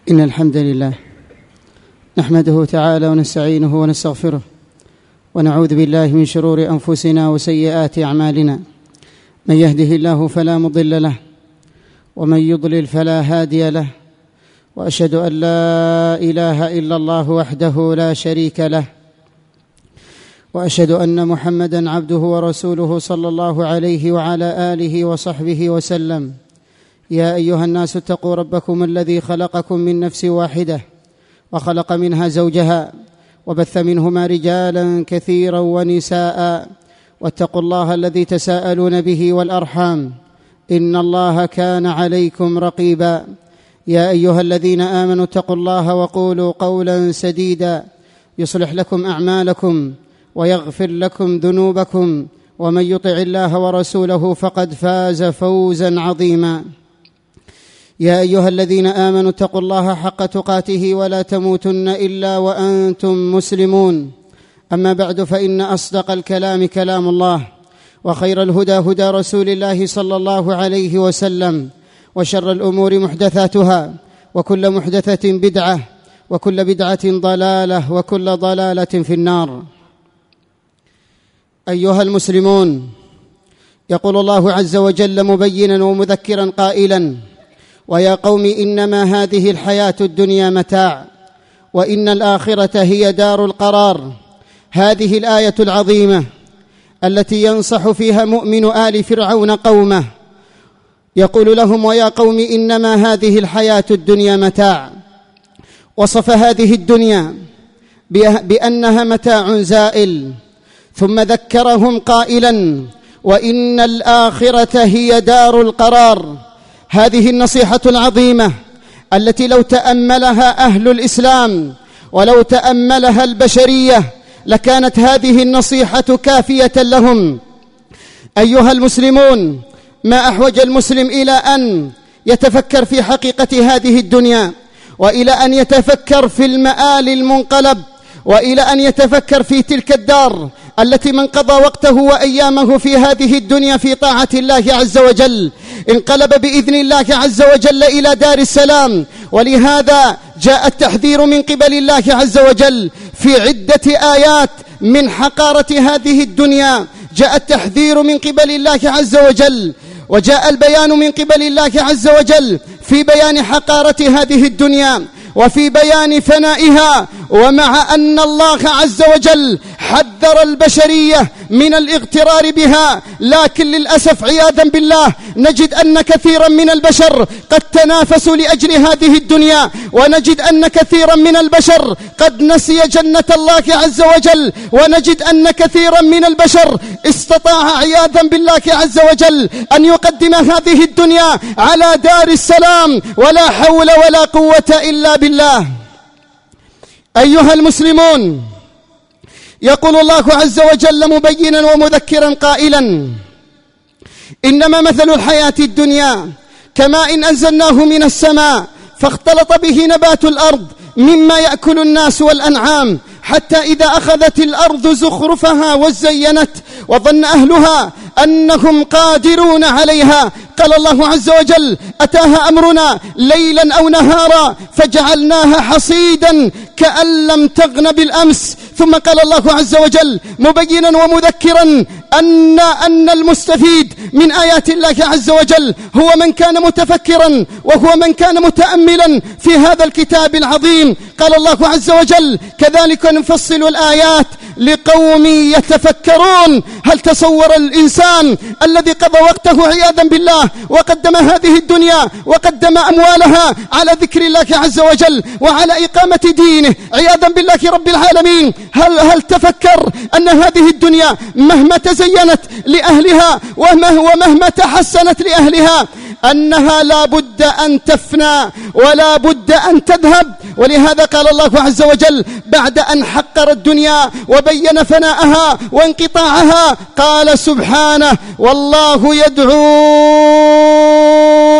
إن الحمد لله نحمده تعالى ونستعينه ونستغفره ونعوذ بالله من شرور أنفسنا وسيئات أعمالنا. من يهده الله فلا مضل له ومن يضلل فلا هادي له، وأشهد أن لا إله إلا الله وحده لا شريك له، وأشهد أن محمدًا عبده ورسوله صلى الله عليه وعلى آله وصحبه وسلم. يا أيها الناس اتقوا ربكم الذي خلقكم من نفس واحدة وخلق منها زوجها وبث منهما رجالا كثيرا ونساء، واتقوا الله الذي تساءلون به والأرحام إن الله كان عليكم رقيبا. يا أيها الذين آمنوا اتقوا الله وقولوا قولا سديدا يصلح لكم أعمالكم ويغفر لكم ذنوبكم، ومن يطع الله ورسوله فقد فاز فوزا عظيما. يا أيها الذين آمنوا اتقوا الله حق تقاته ولا تموتن إلا وأنتم مسلمون. أما بعد، فإن أصدق الكلام كلام الله، وخير الهدى هدى رسول الله صلى الله عليه وسلم، وشر الأمور محدثاتها، وكل محدثة بدعة، وكل بدعة ضلالة، وكل ضلالة في النار. أيها المسلمون، يقول الله عز وجل مبينا ومذكرا قائلا: ويا قوم إنما هذه الحياة الدنيا متاع وإن الآخرة هي دار القرار. هذه الآية العظيمة التي ينصح فيها مؤمن آل فرعون قومه، يقول لهم: ويا قوم إنما هذه الحياة الدنيا متاع. وصف هذه الدنيا بأنها متاع زائل، ثم ذكرهم قائلا: وإن الآخرة هي دار القرار. هذه النصيحة العظيمة التي لو تأملها أهل الإسلام ولو تأملها البشرية لكانت هذه النصيحة كافية لهم. أيها المسلمون، ما أحوج المسلم إلى أن يتفكر في حقيقة هذه الدنيا، وإلى أن يتفكر في المآل المنقلب، وإلى أن يتفكر في تلك الدار التي من قضى وقته وأيامه في هذه الدنيا في طاعة الله عز وجل انقلب بإذن الله عز وجل إلى دار السلام. ولهذا جاء التحذير من قبل الله عز وجل في عدة آيات من حقارة هذه الدنيا. جاء التحذير من قبل الله عز وجل، وجاء البيان من قبل الله عز وجل في بيان حقارة هذه الدنيا وفي بيان فنائها. ومع أن الله عز وجل حذر البشرية من الاغترار بها، لكن للأسف عياذا بالله نجد أن كثيرا من البشر قد تنافسوا لأجل هذه الدنيا، ونجد أن كثيرا من البشر قد نسي جنة الله عز وجل، ونجد أن كثيرا من البشر استطاع عياذا بالله عز وجل أن يقدم هذه الدنيا على دار السلام، ولا حول ولا قوة إلا بالله. أيها المسلمون، يقول الله عز وجل مبينا ومذكرا قائلا: إنما مثل الحياة الدنيا كماء إن أنزلناه من السماء فاختلط به نبات الأرض مما يأكل الناس والأنعام، حتى إذا أخذت الأرض زخرفها وزينت وظن أهلها أنهم قادرون عليها، قال الله عز وجل: أتاها أمرنا ليلا أو نهارا فجعلناها حصيدا كأن لم تغن بالأمس. ثم قال الله عز وجل مبينا ومذكرا أن المستفيد من آيات الله عز وجل هو من كان متفكرا، وهو من كان متأملا في هذا الكتاب العظيم. قال الله عز وجل: كذلك نفصل الآيات لقوم يتفكرون. هل تصور الإنسان الذي قضى وقته عياذا بالله وقدم هذه الدنيا وقدم أموالها على ذكر الله عز وجل وعلى إقامة دينه عياذا بالله رب العالمين، هل تفكر أن هذه الدنيا مهما تزينت لأهلها ومهما تحسنت لأهلها أنها لا بد أن تفنى ولا بد أن تذهب؟ ولهذا قال الله عز وجل بعد أن حقر الدنيا وبين فناءها وانقطاعها قال سبحانه: والله يدعو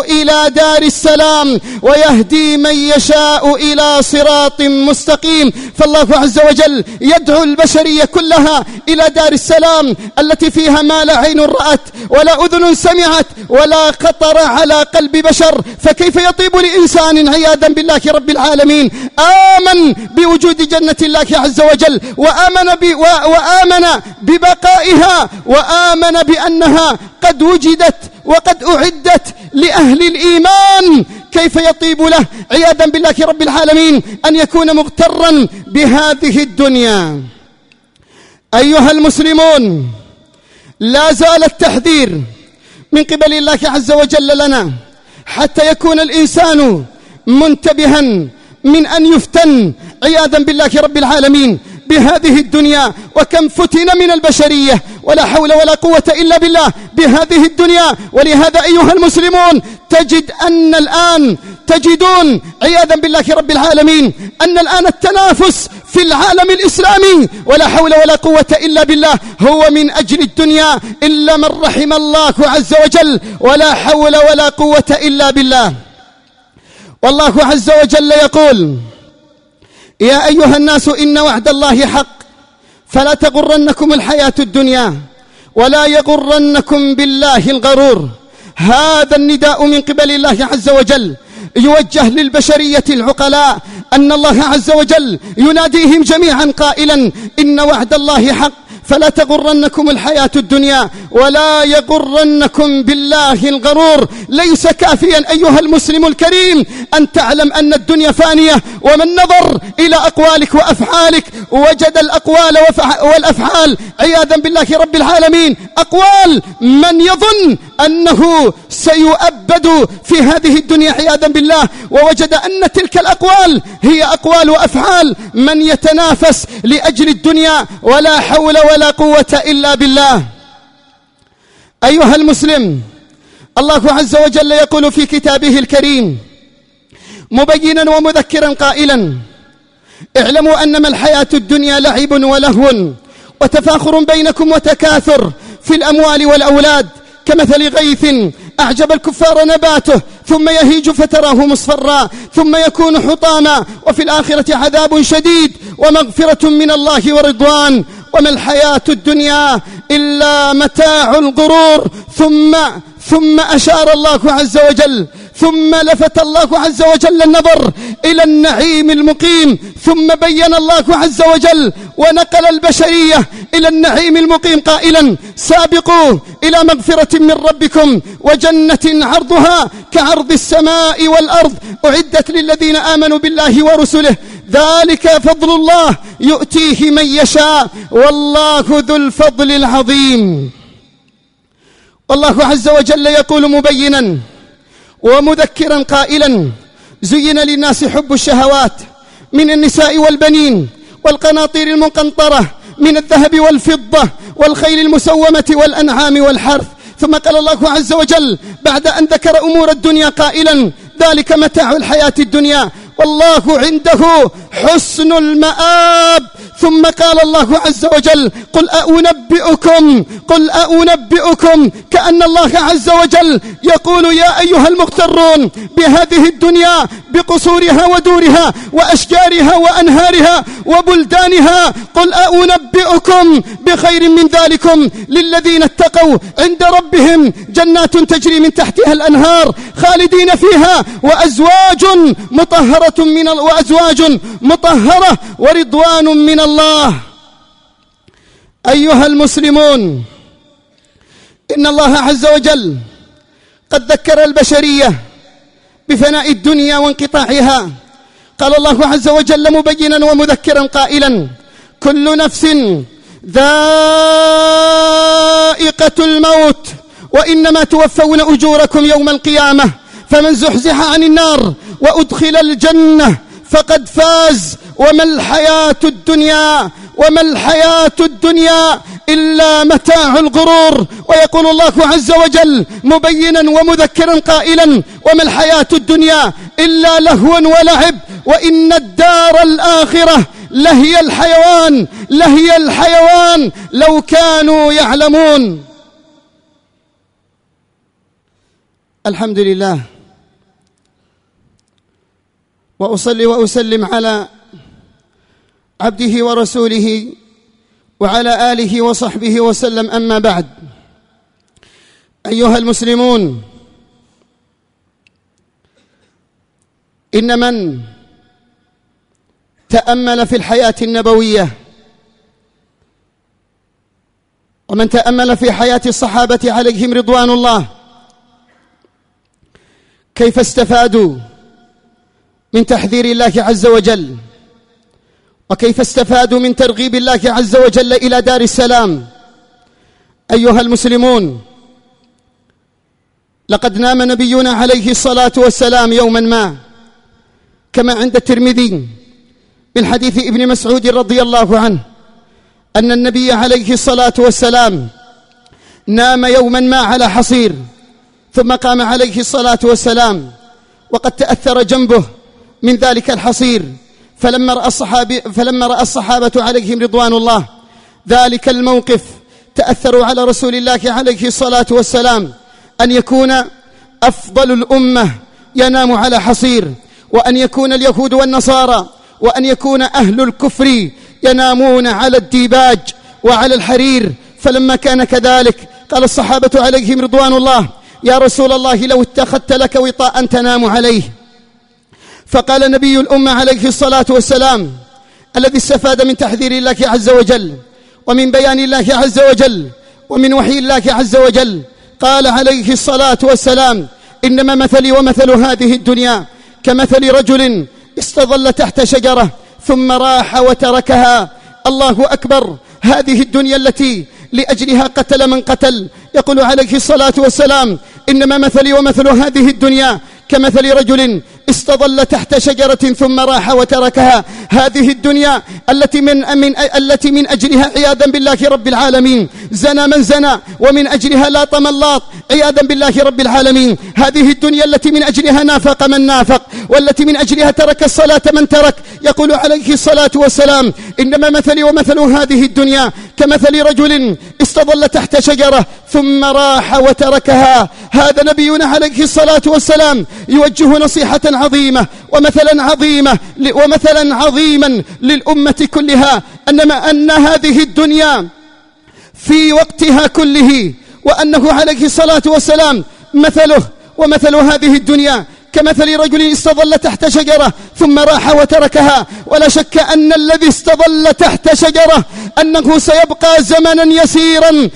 إلى دار السلام ويهدي من يشاء إلى صراط مستقيم. فالله عز وجل يدعو البشرية كلها إلى دار السلام التي فيها ما لا عين رأت ولا أذن سمعت ولا خطر على قلب بشر. فكيف يطيب لإنسان عياذا بالله رب العالمين آمن بوجود جنة الله عز وجل وآمن ببقائها وآمن بأنها قد وجدت وقد أعدت لأهل الإيمان، كيف يطيب له عياذا بالله رب العالمين أن يكون مغترا بهذه الدنيا؟ أيها المسلمون، لا زال التحذير من قبل الله عز وجل لنا حتى يكون الإنسان منتبها من أن يفتن عياذا بالله رب العالمين بهذه الدنيا. وكم فتن من البشرية ولا حول ولا قوة إلا بالله بهذه الدنيا. ولهذا أيها المسلمون تجدون عياذا بالله رب العالمين أن الآن التنافس في العالم الإسلامي ولا حول ولا قوة إلا بالله هو من أجل الدنيا إلا من رحم الله عز وجل ولا حول ولا قوة إلا بالله. والله عز وجل يقول: يا أيها الناس إن وعد الله حق فلا تغرنكم الحياة الدنيا ولا يغرنكم بالله الغرور. هذا النداء من قبل الله عز وجل يوجه للبشرية العقلاء أن الله عز وجل يناديهم جميعا قائلا: إن وعد الله حق فلا تغرنكم الحياة الدنيا ولا يغرنكم بالله الغرور. ليس كافيا أيها المسلم الكريم أن تعلم أن الدنيا فانية، ومن نظر إلى أقوالك وأفعالك وجد الأقوال والأفعال عياذا بالله رب العالمين أقوال من يظن أنه سيؤبد في هذه الدنيا عياذا بالله، ووجد أن تلك الأقوال هي أقوال وأفعال من يتنافس لأجل الدنيا ولا حول ولا قوة إلا بالله. أيها المسلم، الله عز وجل يقول في كتابه الكريم مبينا ومذكرا قائلا: اعلموا أنما الحياة الدنيا لعب ولهو وتفاخر بينكم وتكاثر في الأموال والأولاد كمثل غيث أعجب الكفار نباته ثم يهيج فتراه مصفرا ثم يكون حطاما وفي الآخرة عذاب شديد ومغفرة من الله ورضوان وما الحياة الدنيا إلا متاع الغرور. ثم أشار الله عز وجل ثم لفت الله عز وجل النظر إلى النعيم المقيم، ثم بين الله عز وجل ونقل البشرية إلى النعيم المقيم قائلا: سابقوا إلى مغفرة من ربكم وجنة عرضها كعرض السماء والأرض أعدت للذين آمنوا بالله ورسله ذلك فضل الله يؤتيه من يشاء والله ذو الفضل العظيم. والله عز وجل يقول مبينا ومذكرا قائلا: زين للناس حب الشهوات من النساء والبنين والقناطير المقنطرة من الذهب والفضة والخيل المسومة والأنعام والحرث. ثم قال الله عز وجل بعد أن ذكر أمور الدنيا قائلا: ذلك متاع الحياة الدنيا والله عنده حسن المآب. ثم قال الله عز وجل: قل أنبئكم كأن الله عز وجل يقول: يا أيها المغترون بهذه الدنيا بقصورها ودورها وأشجارها وأنهارها وبلدانها، قل أنبئكم بخير من ذلكم للذين اتقوا عند ربهم جنات تجري من تحتها الأنهار خالدين فيها وأزواج مطهرة ورضوان من الله. أيها المسلمون، إن الله عز وجل قد ذكر البشرية بفناء الدنيا وانقطاعها. قال الله عز وجل مبينا ومذكرا قائلا: كل نفس ذائقة الموت وإنما توفون أجوركم يوم القيامة فمن زحزح عن النار وأدخل الجنة فقد فاز وما الحياة الدنيا إلا متاع الغرور. ويقول الله عز وجل مبينا ومذكرا قائلا: وما الحياة الدنيا إلا لهو ولعب وإن الدار الآخرة لهي الحيوان لو كانوا يعلمون. الحمد لله وأصلي وأسلم على عبده ورسوله وعلى آله وصحبه وسلم، أما بعد. أيها المسلمون، إن من تأمل في الحياة النبوية ومن تأمل في حياة الصحابة عليهم رضوان الله كيف استفادوا من تحذير الله عز وجل، وكيف استفادوا من ترغيب الله عز وجل إلى دار السلام. أيها المسلمون، لقد نام نبينا عليه الصلاة والسلام يوما ما، كما عند الترمذي من حديث ابن مسعود رضي الله عنه أن النبي عليه الصلاة والسلام نام يوما ما على حصير، ثم قام عليه الصلاة والسلام وقد تأثر جنبه من ذلك الحصير، فلما رأى الصحابة عليهم رضوان الله ذلك الموقف تأثروا على رسول الله عليه الصلاة والسلام أن يكون أفضل الأمة ينام على حصير، وأن يكون اليهود والنصارى وأن يكون أهل الكفر ينامون على الديباج وعلى الحرير. فلما كان كذلك قال الصحابة عليهم رضوان الله: يا رسول الله، لو اتخذت لك وطاء تنام عليه. فقال نبي الأمة عليه الصلاة والسلام الذي استفاد من تحذير الله عز وجل ومن بيان الله عز وجل ومن وحي الله عز وجل، قال عليه الصلاة والسلام: إنما مثلي ومثل هذه الدنيا كمثل رجل استظل تحت شجرة ثم راح وتركها. الله أكبر! هذه الدنيا التي لأجلها قتل من قتل. يقول عليه الصلاة والسلام: إنما مثلي ومثل هذه الدنيا كمثل رجل استظل تحت شجرة ثم راح وتركها. هذه الدنيا التي من أجلها عياذا بالله رب العالمين زنى من زنى، ومن أجلها لاط من لاط عياذا بالله رب العالمين. هذه الدنيا التي من أجلها نافق من نافق، والتي من أجلها ترك الصلاة من ترك. يقول عليه الصلاة والسلام: إنما مثلي ومثل هذه الدنيا كمثل رجل استظل تحت شجرة ثم راح وتركها. هذا نبينا عليه الصلاة والسلام يوجه نصيحة عظيمة ومثلا عظيما للأمة كلها، أن هذه الدنيا في وقتها كله، وأنه عليه الصلاة والسلام مثله ومثل هذه الدنيا كمثل رجل استظل تحت شجرة ثم راح وتركها. ولا شك أن الذي استظل تحت شجرة أنه سيبقى زمنا يسيرا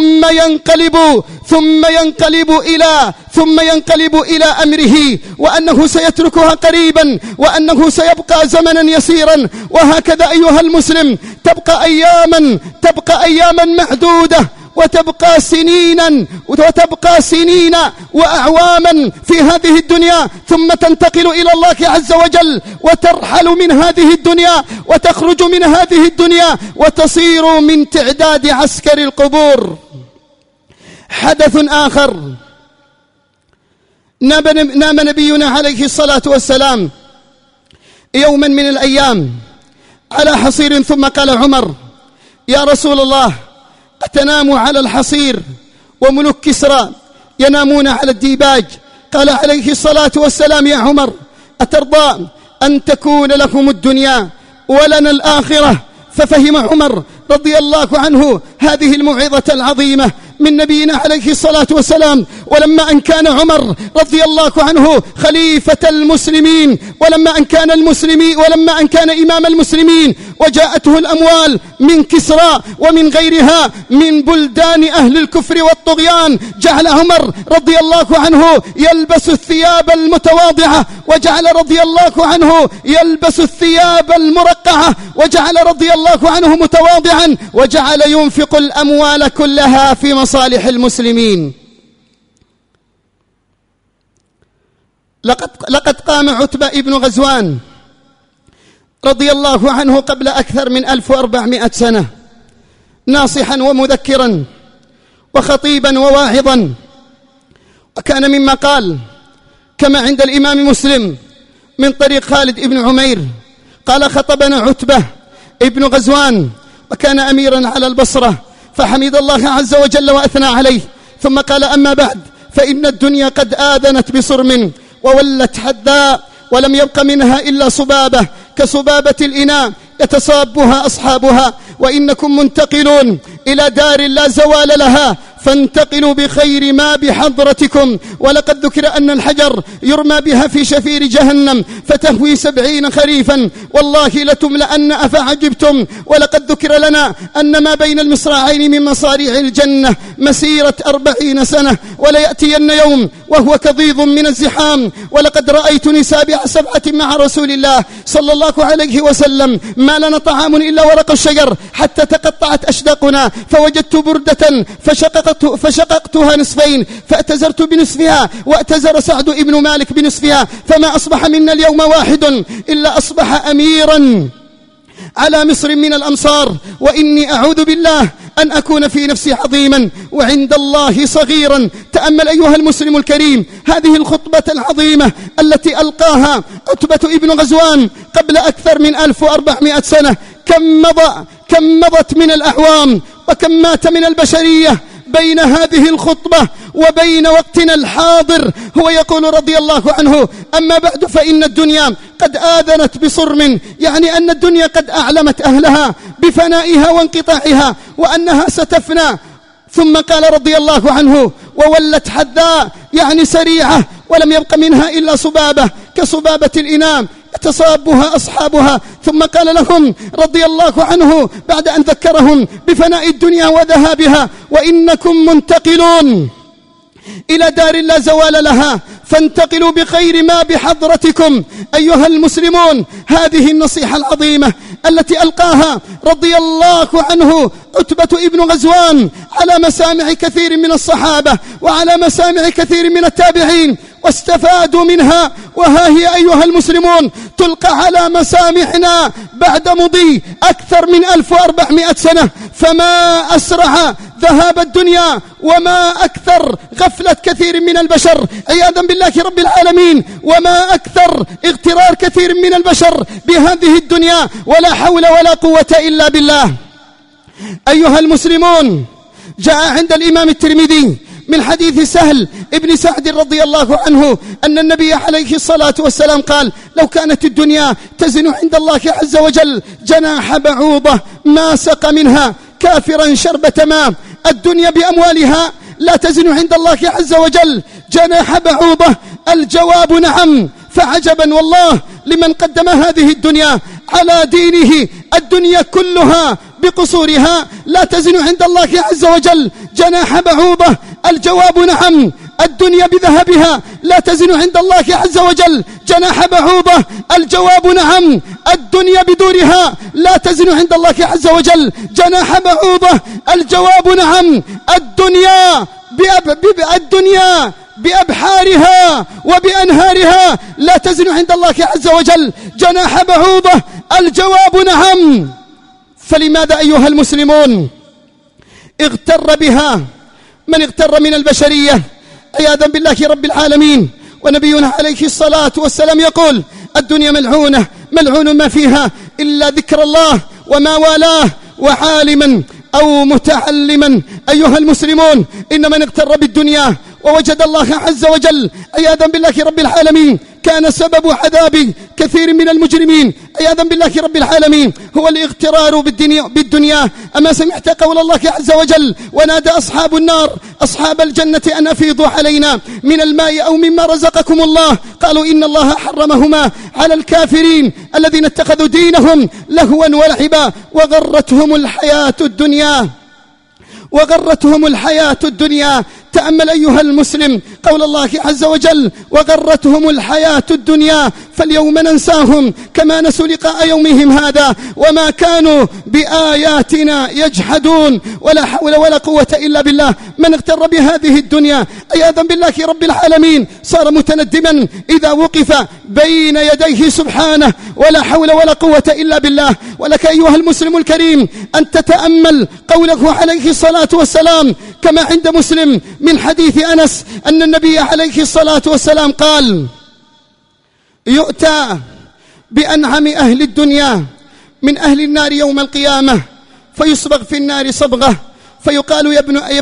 ثم ينقلب إلى أمره، وأنه سيتركها قريبا، وأنه سيبقى زمنا يسيرا. وهكذا أيها المسلم تبقى أياما معدودة، وتبقى سنين وأعواما في هذه الدنيا، ثم تنتقل إلى الله عز وجل وترحل من هذه الدنيا وتخرج من هذه الدنيا وتصير من تعداد عسكر القبور. حدث آخر: نام نبينا عليه الصلاة والسلام يوما من الأيام على حصير، ثم قال عمر: يا رسول الله، أتنام على الحصير وملوك كسرى ينامون على الديباج؟ قال عليه الصلاة والسلام: يا عمر، أترضى أن تكون لهم الدنيا ولنا الآخرة؟ ففهم عمر رضي الله عنه هذه الموعظة العظيمة من نبينا عليه الصلاة والسلام. ولما أن كان عمر رضي الله عنه خليفة المسلمين، ولما أن كان إمام المسلمين، وجاءته الأموال من كسرى ومن غيرها من بلدان أهل الكفر والطغيان، جعل عمر رضي الله عنه يلبس الثياب المتواضعة، وجعل رضي الله عنه يلبس الثياب المرقعة، وجعل رضي الله عنه متواضعا، وجعل ينفق الأموال كلها في مصالح المسلمين. لقد قام عتبة ابن غزوان رضي الله عنه قبل أكثر من 1400 سنة ناصحا ومذكرا وخطيبا وواعظا، وكان مما قال كما عند الإمام مسلم من طريق خالد ابن عمير قال: خطبنا عتبة ابن غزوان وكان أميرا على البصرة، فحمد الله عز وجل وأثنى عليه، ثم قال: أما بعد، فإن الدنيا قد آذنت بصرم وولت حداء، ولم يبق منها إلا صبابة كصبابة الإناء يتصابها أصحابها، وإنكم منتقلون إلى دار لا زوال لها، فانتقلوا بخير ما بحضرتكم. ولقد ذكر أن الحجر يرمى بها في شفير جهنم فتهوي 70 خريفا، والله لتملأن أفعجبتم. ولقد ذكر لنا أن ما بين المصراعين من مصاريع الجنة مسيرة 40 سنة، وليأتين يوم وهو كضيض من الزحام. ولقد رأيتني سابع 7 مع رسول الله صلى الله عليه وسلم، ما لنا طعام إلا ورق الشجر حتى تقطعت أشداقنا، فوجدت بردة فشققتها نصفين، فأتزرت بنصفها وأتزر سعد ابن مالك بنصفها، فما أصبح منا اليوم واحد إلا أصبح أميرا على مصر من الأمصار. وإني أعوذ بالله أن أكون في نفسي عظيما وعند الله صغيرا. تأمل أيها المسلم الكريم هذه الخطبة العظيمة التي ألقاها عتبة ابن غزوان قبل أكثر من 1400 سنة. كم مضت من الأعوام وكم مات من البشرية بين هذه الخطبة وبين وقتنا الحاضر. هو يقول رضي الله عنه: أما بعد فإن الدنيا قد آذنت بصرم، يعني أن الدنيا قد أعلمت أهلها بفنائها وانقطاعها وأنها ستفنى. ثم قال رضي الله عنه: وولت حذاء، يعني سريعة، ولم يبق منها إلا صبابة كصبابة الإناء يتصابها أصحابها. ثم قال لهم رضي الله عنه بعد أن ذكرهم بفناء الدنيا وذهابها: وإنكم منتقلون إلى دار لا زوال لها، فانتقلوا بخير ما بحضرتكم. أيها المسلمون، هذه النصيحة العظيمة التي ألقاها رضي الله عنه عتبة ابن غزوان على مسامع كثير من الصحابة وعلى مسامع كثير من التابعين واستفادوا منها، وها هي أيها المسلمون تلقى على مسامعنا بعد مضي أكثر من 1400 سنة. فما أسرع ذهاب الدنيا وما أكثر غفلة كثير من البشر عياذا بالله رب العالمين، وما أكثر اغترار كثير من البشر بهذه الدنيا، ولا حول ولا قوة إلا بالله. أيها المسلمون، جاء عند الإمام الترمذي من حديث سهل ابن سعد رضي الله عنه أن النبي عليه الصلاة والسلام قال: لو كانت الدنيا تزن عند الله عز وجل جناح بعوضة ما سق منها كافرا شربة ماء. الدنيا بأموالها لا تزن عند الله عز وجل جناح بعوضة. الجواب نعم. فعجبا والله لمن قدم هذه الدنيا على دينه. الدنيا كلها بقصورها لا تزن عند الله عز وجل جناح بعوضة. الجواب نعم. الدنيا بذهبها لا تزن عند الله عز وجل جناح بعوضة. الجواب نعم. الدنيا بدورها لا تزن عند الله عز وجل جناح بعوضة. الجواب نعم. الدنيا بأبحارها وبأنهارها لا تزن عند الله عز وجل جناح بعوضة. الجواب نعم. فلماذا أيها المسلمون اغتر بها من اغتر من البشرية عياذا بالله رب العالمين؟ ونبينا عليه الصلاة والسلام يقول: الدنيا ملعونة، ملعون ما فيها إلا ذكر الله وما والاه وعالما أو متعلما. أيها المسلمون، إن من اغتر بالدنيا ووجد الله عز وجل عياذا بالله رب العالمين كان سبب عذاب كثير من المجرمين عياذا بالله رب العالمين هو الاغترار بالدنيا. أما سمعت قول الله عز وجل: ونادى أصحاب النار أصحاب الجنة أن أفيضوا علينا من الماء أو مما رزقكم الله، قالوا إن الله حرمهما على الكافرين الذين اتخذوا دينهم لهوا ولعبا وغرتهم الحياة الدنيا. تأمل أيها المسلم قول الله عز وجل: وغرتهم الحياة الدنيا فاليوم ننساهم كما نسوا لقاء يومهم هذا وما كانوا بآياتنا يجحدون. ولا حول ولا قوة إلا بالله. من اغتر بهذه الدنيا عياذا بالله رب العالمين صار متندما إذا وقف بين يديه سبحانه. ولا حول ولا قوة إلا بالله. ولك أيها المسلم الكريم أن تتأمل قوله عليه الصلاة والسلام كما عند مسلم من حديث أنس أن النبي عليه الصلاة والسلام قال: يؤتى بأنعم أهل الدنيا من أهل النار يوم القيامة فيصبغ في النار صبغة فيقال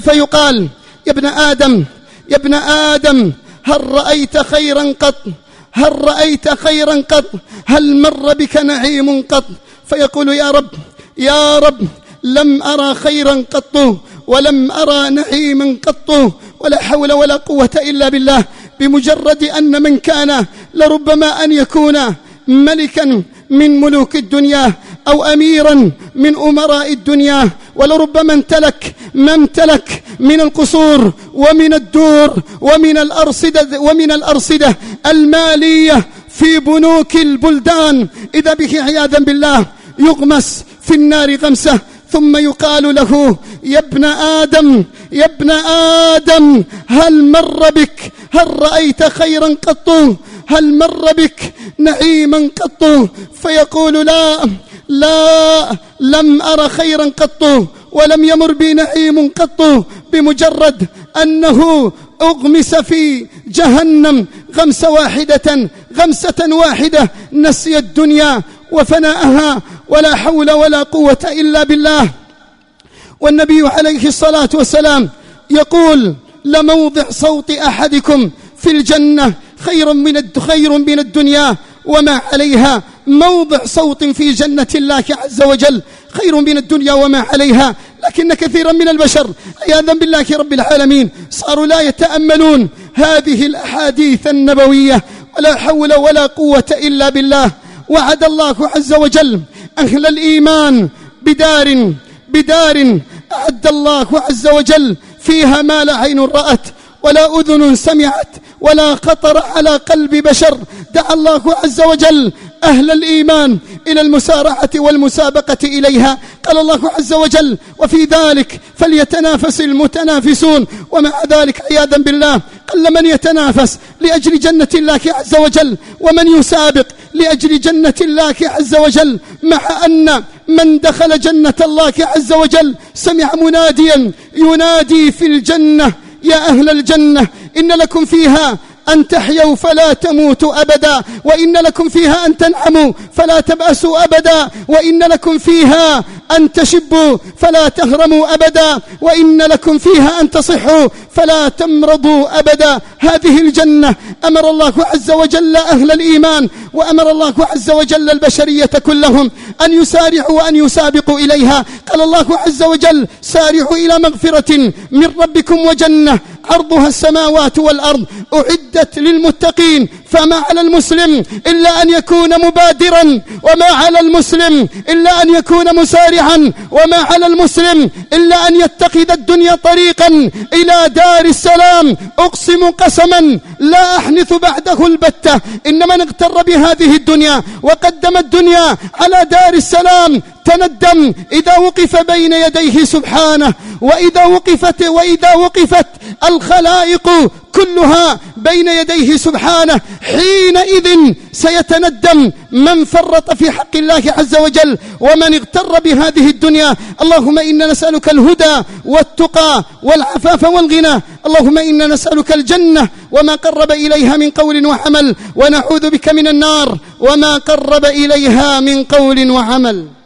يا ابن آدم هل رأيت خيرا قط؟ هل رأيت خيرا قط؟ هل مر بك نعيم قط؟ فيقول يا رب لم أرى خيرا قط ولم أرى نعيما قط، ولا حول ولا قوة إلا بالله. بمجرد أن من كان لربما أن يكون ملكا من ملوك الدنيا أو أميرا من أمراء الدنيا، ولربما امتلك ما امتلك من القصور ومن الدور ومن الأرصدة المالية في بنوك البلدان، إذا به عياذا بالله يغمس في النار غمسة، ثم يقال له يا ابن آدم هل مر بك، هل رأيت خيرا قط، هل مر بك نعيما قط؟ فيقول لا لم أر خيرا قط ولم يمر بي نعيم قط. بمجرد أنه أغمس في جهنم غمسة واحدة نسي الدنيا وفناءها، ولا حول ولا قوة إلا بالله. والنبي عليه الصلاة والسلام يقول لموضع صوت أحدكم في الجنة خير من الدنيا وما عليها. موضع صوت في جنة الله عز وجل خير من الدنيا وما عليها. لكن كثيرا من البشر عياذا بالله رب العالمين صاروا لا يتأملون هذه الأحاديث النبوية، ولا حول ولا قوة إلا بالله. وعد الله عز وجل أهل الإيمان بدار أعد الله عز وجل فيها ما لا عين رأت ولا أذن سمعت ولا خطر على قلب بشر. دعا الله عز وجل أهل الإيمان إلى المسارعة والمسابقة إليها. قال الله عز وجل وفي ذلك فليتنافس المتنافسون. ومع ذلك عياذا بالله قل من يتنافس لأجل جنة الله عز وجل ومن يسابق لأجل جنة الله عز وجل، مع أن من دخل جنة الله عز وجل سمع مناديا ينادي في الجنة يا أهل الجنة إن لكم فيها أن تحيوا فلا تموتوا أبدا، وإن لكم فيها أن تنعموا فلا تبأسوا أبدا، وإن لكم فيها أن تشبوا فلا تهرموا أبدا، وإن لكم فيها أن تصحوا فلا تمرضوا أبدا. هذه الجنة أمر الله عز وجل أهل الإيمان وأمر الله عز وجل البشرية كلهم أن يسارعوا وأن يسابقوا إليها. قال الله عز وجل سارعوا إلى مغفرة من ربكم وجنة عرضها السماوات والأرض أعدت للمتقين. فما على المسلم إلا أن يكون مبادرا، وما على المسلم إلا أن يكون مسارعا، وما على المسلم إلا أن يتخذ الدنيا طريقا إلى دار السلام. أقسم قسما لا أحنث بعده البتة إن من اغتر بهذه الدنيا وقدم الدنيا على دار السلام تندم إذا وقف بين يديه سبحانه، وإذا وقفت الخلائق كلها بين يديه سبحانه حينئذ سيتندم من فرط في حق الله عز وجل ومن اغتر بهذه الدنيا. اللهم إنا نسألك الهدى والتقى والعفاف والغنى. اللهم إنا نسألك الجنة وما قرب إليها من قول وعمل، ونعوذ بك من النار وما قرب إليها من قول وعمل.